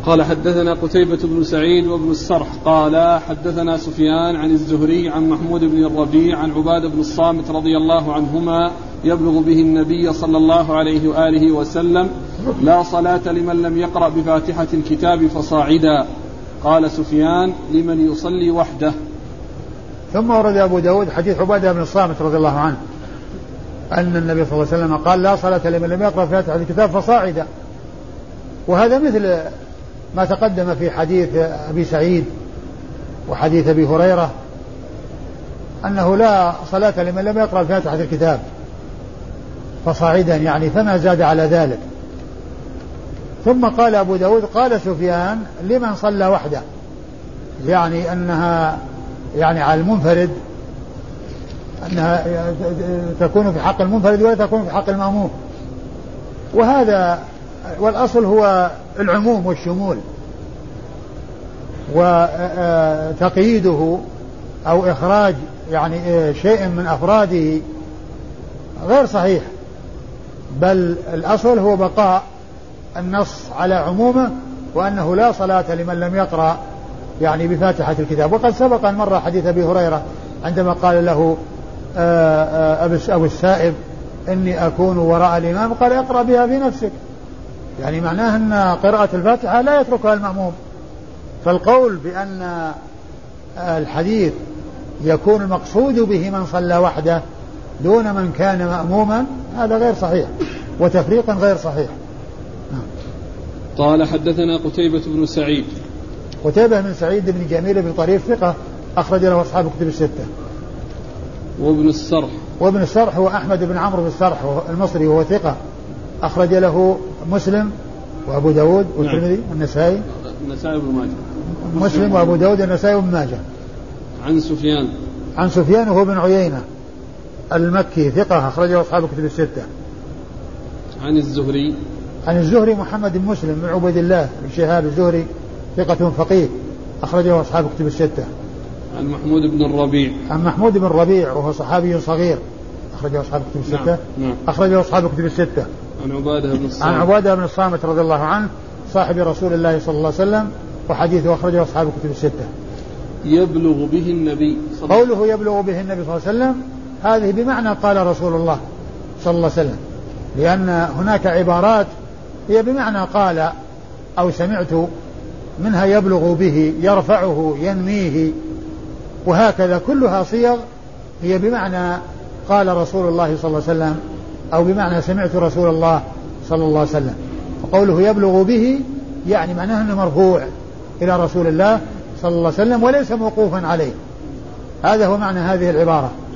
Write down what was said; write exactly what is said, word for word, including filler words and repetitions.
قال حدثنا قتيبة بن سعيد وابن السرح قال حدثنا سفيان عن الزهري عن محمود بن الربيع عن عبادة بن الصامت رضي الله عنهما يبلغ به النبي صلى الله عليه وآله وسلم: لا صلاة لمن لم يقرأ بفاتحة الكتاب فصاعدا. قال سفيان: لمن يصلي وحده. ثم ورد أبو داود حديث عبادة بن الصامت رضي الله عنه أن النبي صلى الله عليه وسلم قال: لا صلاة لمن لم يقرأ بفاتحة الكتاب فصاعدا. وهذا مثل ما تقدم في حديث أبي سعيد وحديث أبي هريرة أنه لا صلاة لمن لم يقرأ بفاتحة الكتاب فصاعدا، يعني فما زاد على ذلك. ثم قال أبو داود قال سفيان: لمن صلى وحده، يعني أنها يعني على المنفرد، أنها تكون في حق المنفرد ولا تكون في حق المأموم. وهذا والأصل هو العموم والشمول، وتقييده أو إخراج يعني شيء من أفراده غير صحيح، بل الأصل هو بقاء النص على عمومه، وأنه لا صلاة لمن لم يقرأ يعني بفاتحة الكتاب. وقد سبق أن مر حديث أبي هريرة عندما قال له أبو السائب: إني أكون وراء الإمام، قال: اقرأ بها في نفسك، يعني معناه أن قراءة الفاتحة لا يتركها المأموم. فالقول بأن الحديث يكون المقصود به من صلى وحده دون من كان مأموما هذا غير صحيح، وتفريقا غير صحيح. قال حدثنا قتيبة بن سعيد. قتيبة بن سعيد بن جميل بن طريف ثقة أخرج له أصحاب كتب الستة. وابن السرح. وابن السرح هو أحمد بن عمرو بن السرح المصري وهو ثقة أخرج له مسلم وأبو داود والترمذي والنسائي. النسائي وابن ماجه. مسلم وأبو داود والنسائي وابن ماجه. عن سفيان. عن سفيان وهو بن عيينة المكي ثقة أخرجه أصحاب كتب الستة. عن الزهري. عن الزهري محمد بن مسلم بن عبيد الله بن شهاب الزهري ثقة فقيه أخرجه أصحاب كتب الستة. عن محمود بن الربيع. عن محمود بن الربيع وهو صحابي صغير أخرجه أصحاب كتب الستة. نعم. أخرجه أصحاب كتب الستة. عن عبادة بن الصامت. عن عبادة بن الصامت رضي الله عنه صاحب رسول الله صلى الله عليه وسلم وحديثه أخرجه أصحاب كتب الستة. يبلغ به النبي صلى قوله يبلغ به النبي صلى الله عليه وسلم هذه بمعنى قال رسول الله صلى الله عليه وسلم، لأن هناك عبارات هي بمعنى قال أو سمعت، منها يبلغ به، يرفعه، ينميه، وهكذا كلها صيغ هي بمعنى قال رسول الله صلى الله عليه وسلم أو بمعنى سمعت رسول الله صلى الله عليه وسلم. فقوله يبلغ به يعني معناه أنه مرفوع إلى رسول الله صلى الله عليه وسلم وليس موقوفا عليه. هذا هو معنى هذه العبارة.